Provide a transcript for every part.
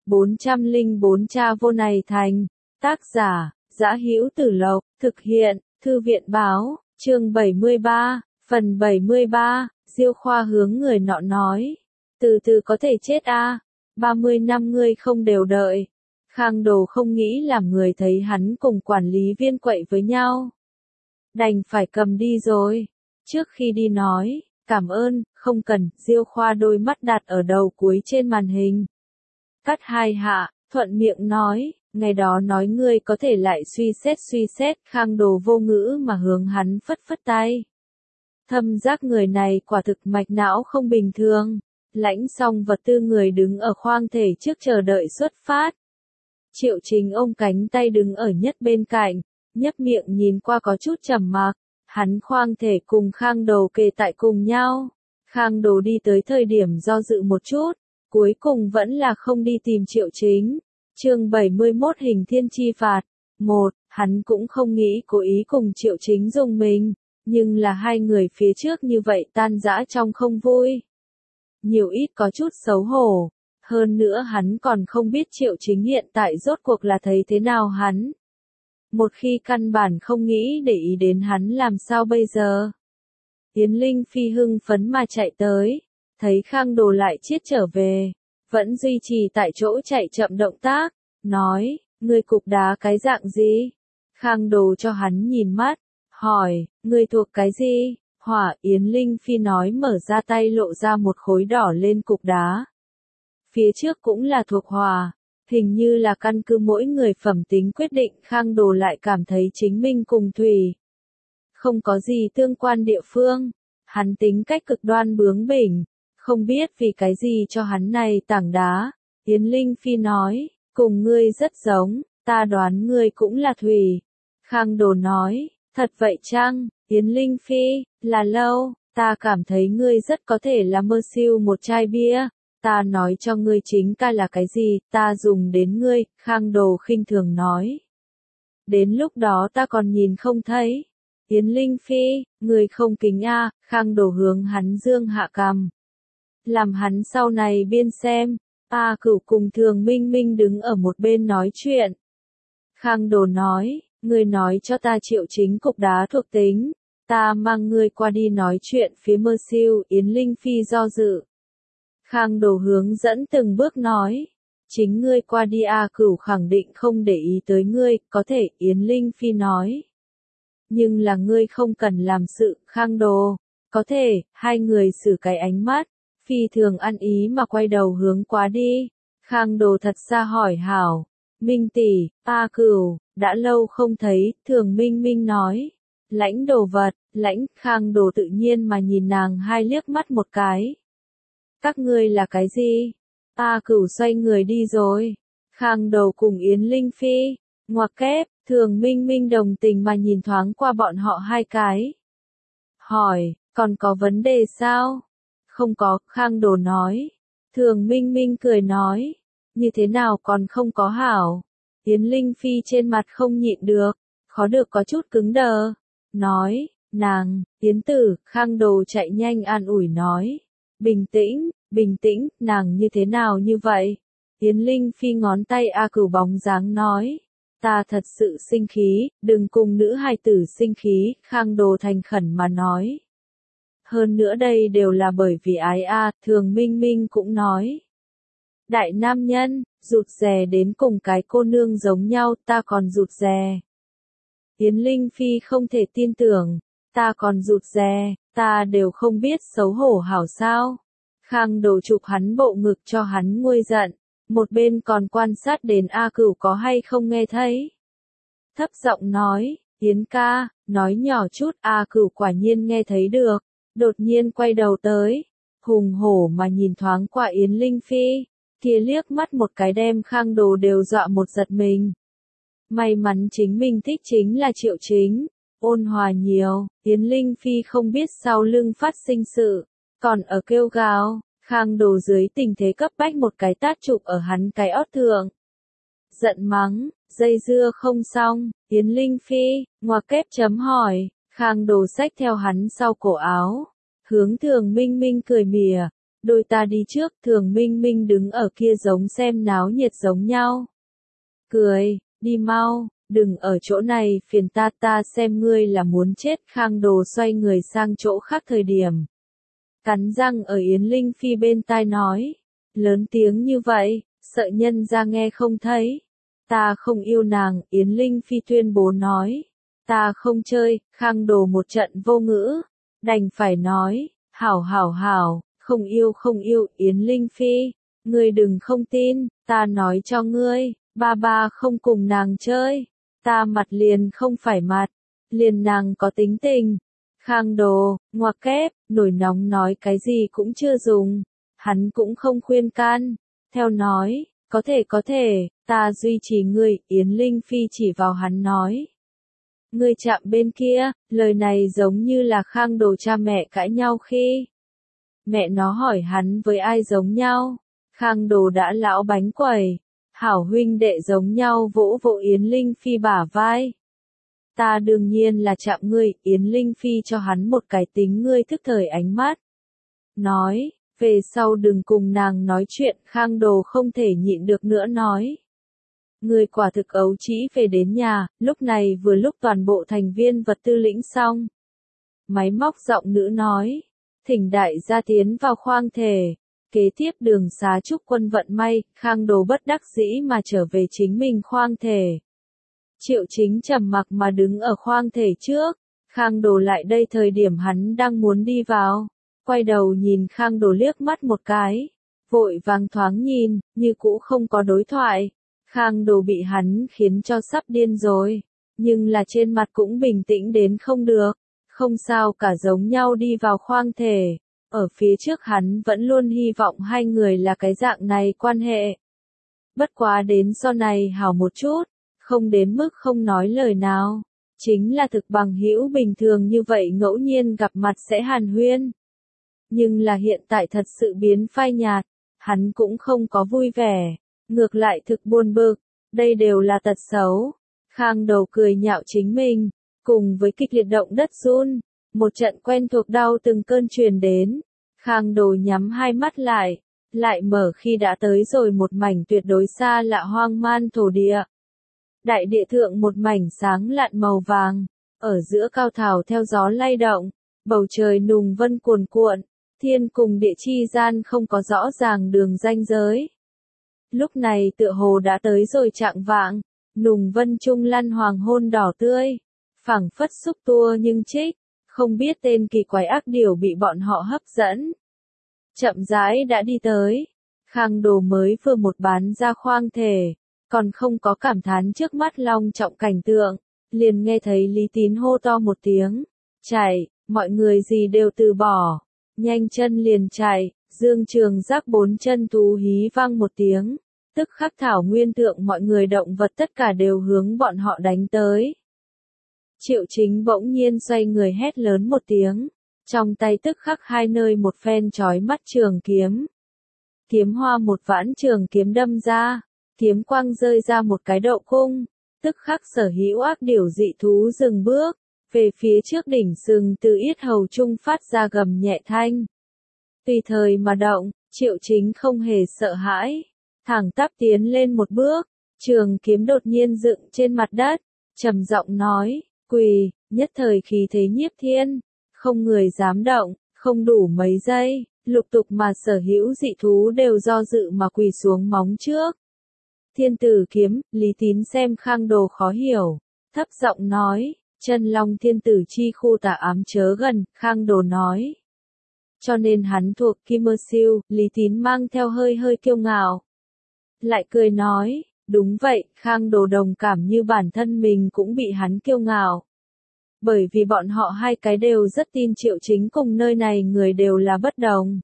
404 Cha vô này thành. Tác giả, Dã Hữu Tử Lộc, thực hiện, Thư viện báo, chương 73, phần 73, Diêu Khoa hướng người nọ nói. Từ từ có thể chết a, 30 năm ngươi không đều đợi. Khang Đồ không nghĩ làm người thấy hắn cùng quản lý viên quậy với nhau. Đành phải cầm đi rồi. Trước khi đi nói, cảm ơn, không cần, Diêu Khoa đôi mắt đặt ở đầu cuối trên màn hình. Cắt hai hạ, thuận miệng nói, ngày đó nói ngươi có thể lại suy xét, Khang Đồ vô ngữ mà hướng hắn phất phất tay. Thâm giác người này quả thực mạch não không bình thường. Lãnh xong vật tư người đứng ở khoang thể trước chờ đợi xuất phát. Triệu Chính ôm cánh tay đứng ở nhất bên cạnh, nhấp miệng nhìn qua có chút trầm mặc. Hắn khoang thể cùng Khang Đồ kề tại cùng nhau. Khang Đồ đi tới thời điểm do dự một chút, cuối cùng vẫn là không đi tìm Triệu Chính. Chương 71 Hình Thiên Chi Phạt. 1. Hắn cũng không nghĩ cố ý cùng Triệu Chính dùng mình, nhưng là hai người phía trước như vậy tan rã trong không vui. Nhiều ít có chút xấu hổ. Hơn nữa hắn còn không biết Triệu Chính hiện tại rốt cuộc là thấy thế nào hắn. Một khi căn bản không nghĩ để ý đến hắn làm sao bây giờ. Yến Linh Phi hưng phấn mà chạy tới, thấy Khang Đồ lại chiết trở về, vẫn duy trì tại chỗ chạy chậm động tác, nói, ngươi cục đá cái dạng gì? Khang Đồ cho hắn nhìn mắt, hỏi, ngươi thuộc cái gì? Hỏa. Yến Linh Phi nói mở ra tay lộ ra một khối đỏ lên cục đá. Phía trước cũng là thuộc hỏa. Hình như là căn cứ mỗi người phẩm tính quyết định. Khang Đồ lại cảm thấy chính mình cùng thủy không có gì tương quan địa phương. Hắn tính cách cực đoan bướng bỉnh, không biết vì cái gì cho hắn này tảng đá. Yến Linh Phi nói, cùng ngươi rất giống, ta đoán ngươi cũng là thủy. Khang Đồ nói, thật vậy chăng? Yến Linh Phi, là lâu, ta cảm thấy ngươi rất có thể là mơ siêu một chai bia. Ta nói cho ngươi chính ca là cái gì, ta dùng đến ngươi, Khang Đồ khinh thường nói. Đến lúc đó ta còn nhìn không thấy. Yến Linh Phi, ngươi không kính a, Khang Đồ hướng hắn dương hạ cằm. Làm hắn sau này biên xem, A Cửu cùng Thường Minh Minh đứng ở một bên nói chuyện. Khang Đồ nói, ngươi nói cho ta Triệu Chính cục đá thuộc tính, ta mang ngươi qua đi nói chuyện phía mơ siêu. Yến Linh Phi do dự. Khang Đồ hướng dẫn từng bước nói, chính ngươi qua đi A Cửu khẳng định không để ý tới ngươi, có thể. Yến Linh Phi nói. Nhưng là ngươi không cần làm sự, Khang Đồ. Có thể. Hai người xử cái ánh mắt, phi thường ăn ý mà quay đầu hướng qua đi. Khang Đồ thật xa hỏi hảo, Minh tỷ, A Cửu, đã lâu không thấy. Thường Minh Minh nói, lãnh đồ vật, lãnh. Khang Đồ tự nhiên mà nhìn nàng hai liếc mắt một cái. Các ngươi là cái gì? A Cửu xoay người đi rồi. Khang Đồ cùng Yến Linh Phi, ngoặc kép, Thường Minh Minh đồng tình mà nhìn thoáng qua bọn họ hai cái. Hỏi, còn có vấn đề sao? Không có, Khang Đồ nói. Thường Minh Minh cười nói, như thế nào còn không có hảo? Yến Linh Phi trên mặt không nhịn được, khó được có chút cứng đờ. Nói, nàng, Yến Tử. Khang Đồ chạy nhanh an ủi nói. Bình tĩnh, nàng như thế nào như vậy? Yến Linh Phi ngón tay A Cửu bóng dáng nói. Ta thật sự sinh khí, đừng cùng nữ hài tử sinh khí. Khang Đồ thành khẩn mà nói. Hơn nữa đây đều là bởi vì ái a. Thường Minh Minh cũng nói. Đại nam nhân, rụt rè đến cùng cái cô nương giống nhau, ta còn rụt rè. Yến Linh Phi không thể tin tưởng, ta còn rụt rè, ta đều không biết xấu hổ hảo sao. Khang Đồ chụp hắn bộ ngực cho hắn nguôi giận, một bên còn quan sát đến A Cửu có hay không nghe thấy. Thấp giọng nói, Yến ca, nói nhỏ chút. A Cửu quả nhiên nghe thấy được, đột nhiên quay đầu tới, hùng hổ mà nhìn thoáng qua Yến Linh Phi, kia liếc mắt một cái đem Khang Đồ đều dọa một giật mình. May mắn chính mình thích chính là Triệu Chính, ôn hòa nhiều. Yến Linh Phi không biết sau lưng phát sinh sự, còn ở kêu gào. Khang Đồ dưới tình thế cấp bách một cái tát chụp ở hắn cái ót thượng. Giận mắng, dây dưa không xong. Yến Linh Phi, ngoặc kép chấm hỏi. Khang Đồ xách theo hắn sau cổ áo, hướng Thường Minh Minh cười mỉa, đôi ta đi trước, Thường Minh Minh đứng ở kia giống xem náo nhiệt giống nhau. Cười, đi mau, đừng ở chỗ này phiền ta, ta xem ngươi là muốn chết. Khang Đồ xoay người sang chỗ khác thời điểm. Cắn răng ở Yến Linh Phi bên tai nói, lớn tiếng như vậy, sợ nhân ra nghe không thấy. Ta không yêu nàng, Yến Linh Phi tuyên bố nói. Ta không chơi, Khang Đồ một trận vô ngữ, đành phải nói, hảo, không yêu, Yến Linh Phi, ngươi đừng không tin, ta nói cho ngươi, ba không cùng nàng chơi, ta mặt liền không phải mặt, liền nàng có tính tình. Khang Đồ, ngoặc kép, nổi nóng nói cái gì cũng chưa dùng, hắn cũng không khuyên can, theo nói, có thể, ta duy trì ngươi, Yến Linh Phi chỉ vào hắn nói. Ngươi chạm bên kia, lời này giống như là Khang Đồ cha mẹ cãi nhau khi mẹ nó hỏi hắn với ai giống nhau. Khang Đồ đã lão bánh quẩy, hảo huynh đệ giống nhau vỗ vỗ Yến Linh Phi bả vai. Ta đương nhiên là chạm ngươi, Yến Linh Phi cho hắn một cái tính ngươi thức thời ánh mắt. Nói, về sau đừng cùng nàng nói chuyện, Khang Đồ không thể nhịn được nữa nói. Người quả thực ấu trĩ về đến nhà, lúc này vừa lúc toàn bộ thành viên vật tư lĩnh xong. Máy móc giọng nữ nói, thỉnh đại gia tiến vào khoang thể. Kế tiếp đường xá chúc quân vận may, Khang Đồ bất đắc dĩ mà trở về chính mình khoang thể. Triệu Chính trầm mặc mà đứng ở khoang thể trước, Khang Đồ lại đây thời điểm hắn đang muốn đi vào. Quay đầu nhìn Khang Đồ liếc mắt một cái, vội vàng thoáng nhìn, như cũ không có đối thoại. Khang Đồ bị hắn khiến cho sắp điên rồi, nhưng là trên mặt cũng bình tĩnh đến không được, không sao cả giống nhau đi vào khoang thể. Ở phía trước hắn vẫn luôn hy vọng hai người là cái dạng này quan hệ. Bất quá đến sau này hảo một chút, không đến mức không nói lời nào, chính là thực bằng hữu bình thường như vậy ngẫu nhiên gặp mặt sẽ hàn huyên. Nhưng là hiện tại thật sự biến phai nhạt, hắn cũng không có vui vẻ, ngược lại thực buồn bực, đây đều là tật xấu. Khang Đầu cười nhạo chính mình, cùng với kịch liệt động đất run, một trận quen thuộc đau từng cơn truyền đến. Khang Đồ nhắm hai mắt lại mở khi đã tới rồi một mảnh tuyệt đối xa lạ hoang man thổ địa. Đại địa thượng một mảnh sáng lạn màu vàng, ở giữa cao thảo theo gió lay động, bầu trời nùng vân cuồn cuộn, thiên cùng địa chi gian không có rõ ràng đường ranh giới. Lúc này tựa hồ đã tới rồi trạng vạng, nùng vân trung lăn hoàng hôn đỏ tươi, phảng phất xúc tua nhưng trích, không biết tên kỳ quái ác điểu bị bọn họ hấp dẫn. Chậm rãi đã đi tới, Khang Đồ mới vừa một bán ra khoang thể, còn không có cảm thán trước mắt long trọng cảnh tượng, liền nghe thấy Lý Tín hô to một tiếng, chạy, mọi người gì đều từ bỏ, nhanh chân liền chạy, Dương Trường Giác bốn chân thú hí vang một tiếng, tức khắc thảo nguyên thượng mọi người động vật tất cả đều hướng bọn họ đánh tới. Triệu Chính bỗng nhiên xoay người hét lớn một tiếng, trong tay tức khắc hai nơi một phen chói mắt trường kiếm. Kiếm hoa một vãn trường kiếm đâm ra, kiếm quang rơi ra một cái đậu cung, tức khắc sở hữu ác điểu dị thú dừng bước, về phía trước đỉnh sừng từ yết hầu trung phát ra gầm nhẹ thanh. Tùy thời mà động, Triệu Chính không hề sợ hãi, thẳng tắp tiến lên một bước, trường kiếm đột nhiên dựng trên mặt đất, trầm giọng nói, quỳ, nhất thời khí thế nhiếp thiên, không người dám động, không đủ mấy giây, lục tục mà sở hữu dị thú đều do dự mà quỳ xuống móng trước. Thiên tử kiếm, Lý Tín xem Khang Đồ khó hiểu, thấp giọng nói, chân long thiên tử chi khu tà ám chớ gần, Khang Đồ nói. Cho nên hắn thuộc Kim Mơ Siêu, Lý Tín mang theo hơi kiêu ngạo. Lại cười nói, đúng vậy, Khang Đồ đồng cảm như bản thân mình cũng bị hắn kiêu ngạo. Bởi vì bọn họ hai cái đều rất tin Triệu Chính cùng nơi này người đều là bất đồng.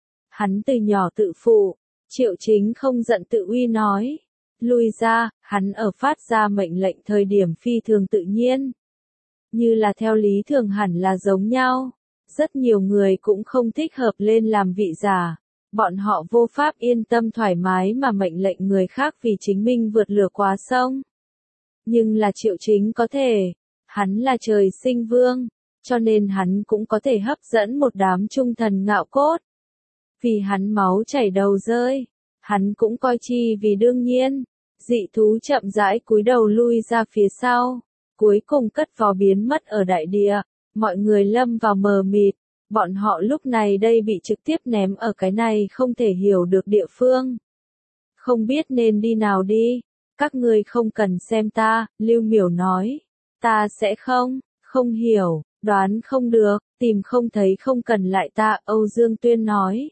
Hắn từ nhỏ tự phụ, Triệu Chính không giận tự uy nói. Lui ra, hắn ở phát ra mệnh lệnh thời điểm phi thường tự nhiên. Như là theo lý thường hẳn là giống nhau. Rất nhiều người cũng không thích hợp lên làm vị giả. Bọn họ vô pháp yên tâm thoải mái mà mệnh lệnh người khác vì chính mình vượt lửa quá sông. Nhưng là Triệu Chính có thể. Hắn là trời sinh vương, cho nên hắn cũng có thể hấp dẫn một đám trung thần ngạo cốt. Vì hắn máu chảy đầu rơi, hắn cũng coi chi vì đương nhiên. Dị thú chậm rãi cúi đầu lui ra phía sau, cuối cùng cất vó biến mất ở đại địa, mọi người lâm vào mờ mịt, bọn họ lúc này đây bị trực tiếp ném ở cái này không thể hiểu được địa phương. Không biết nên đi nào đi, các ngươi không cần xem ta, Lưu Miểu nói, ta sẽ không hiểu, đoán không được, tìm không thấy không cần lại ta, Âu Dương Tuyên nói.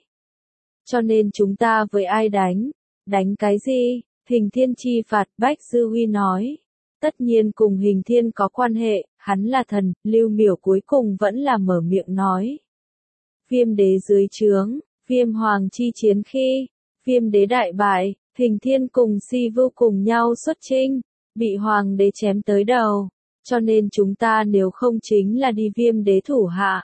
Cho nên chúng ta với ai đánh cái gì? Hình Thiên chi phạt, Bách Dư Huy nói. Tất nhiên cùng Hình Thiên có quan hệ, hắn là thần, Lưu Miểu cuối cùng vẫn là mở miệng nói. Viêm đế dưới trướng, Viêm hoàng chi chiến khi, Viêm đế đại bại, Hình Thiên cùng Si Vưu cùng nhau xuất chinh, bị hoàng đế chém tới đầu, cho nên chúng ta nếu không chính là đi Viêm đế thủ hạ.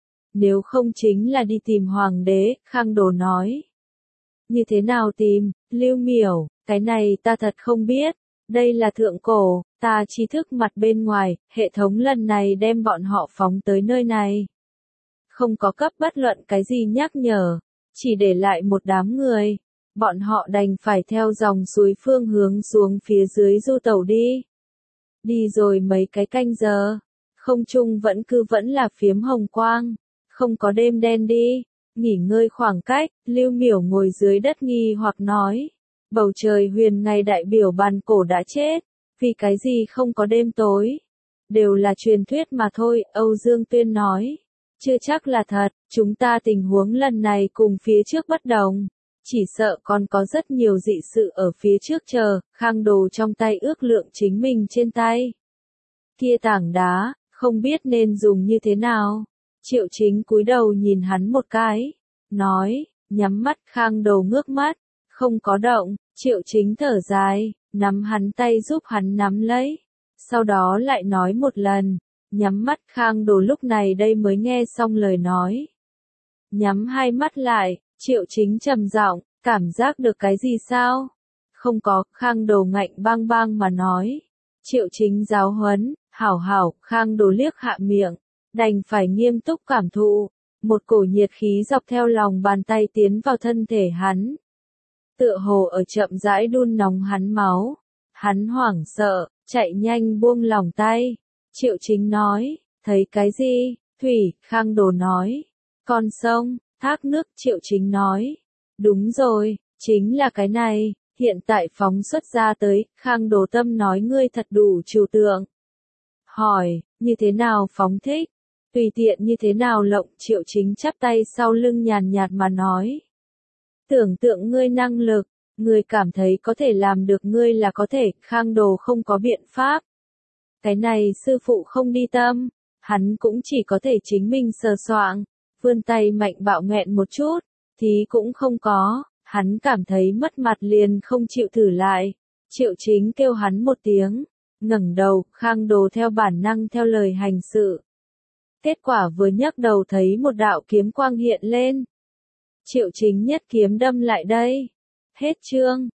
Nếu không chính là đi tìm hoàng đế, Khang Đồ nói. Như thế nào tìm, Lưu Miểu, cái này ta thật không biết, đây là thượng cổ, ta tri thức mặt bên ngoài, hệ thống lần này đem bọn họ phóng tới nơi này. Không có cấp bất luận cái gì nhắc nhở, chỉ để lại một đám người, bọn họ đành phải theo dòng suối phương hướng xuống phía dưới du tàu đi. Đi rồi mấy cái canh giờ, không trung vẫn là phiếm hồng quang, không có đêm đen đi. Nghỉ ngơi khoảng cách, Lưu Miểu ngồi dưới đất nghi hoặc nói. Bầu trời huyền ngày đại biểu bàn cổ đã chết, vì cái gì không có đêm tối. Đều là truyền thuyết mà thôi, Âu Dương Tuyên nói. Chưa chắc là thật, chúng ta tình huống lần này cùng phía trước bất đồng. Chỉ sợ còn có rất nhiều dị sự ở phía trước chờ, Khang Đồ trong tay ước lượng chính mình trên tay. Kia tảng đá, không biết nên dùng như thế nào. Triệu Chính cúi đầu nhìn hắn một cái, nói, nhắm mắt. Khang Đồ ngước mắt, không có động, Triệu Chính thở dài, nắm hắn tay giúp hắn nắm lấy, sau đó lại nói một lần, nhắm mắt. Khang Đồ lúc này đây mới nghe xong lời nói. Nhắm hai mắt lại, Triệu Chính trầm giọng, cảm giác được cái gì sao? Không có, Khang Đồ ngạnh bang bang mà nói. Triệu Chính giáo huấn, hảo, Khang Đồ liếc hạ miệng. Đành phải nghiêm túc cảm thụ, một cổ nhiệt khí dọc theo lòng bàn tay tiến vào thân thể hắn. Tựa hồ ở chậm rãi đun nóng hắn máu. Hắn hoảng sợ, chạy nhanh buông lòng tay. Triệu Chính nói, thấy cái gì? Thủy, Khang Đồ nói. Con sông, thác nước, Triệu Chính nói. Đúng rồi, chính là cái này, hiện tại phóng xuất ra tới, Khang Đồ tâm nói ngươi thật đủ trừu tượng. Hỏi, như thế nào phóng thích? Tùy tiện như thế nào lộng, Triệu Chính chắp tay sau lưng nhàn nhạt mà nói. Tưởng tượng ngươi năng lực, ngươi cảm thấy có thể làm được ngươi là có thể, Khang Đồ không có biện pháp. Cái này sư phụ không đi tâm, hắn cũng chỉ có thể chính mình sờ soạng, vươn tay mạnh bạo nghẹn một chút, thì cũng không có, hắn cảm thấy mất mặt liền không chịu thử lại. Triệu Chính kêu hắn một tiếng, ngẩng đầu, Khang Đồ theo bản năng theo lời hành sự. Kết quả vừa nhấc đầu thấy một đạo kiếm quang hiện lên. Triệu Chính nhất kiếm đâm lại đây. Hết chương.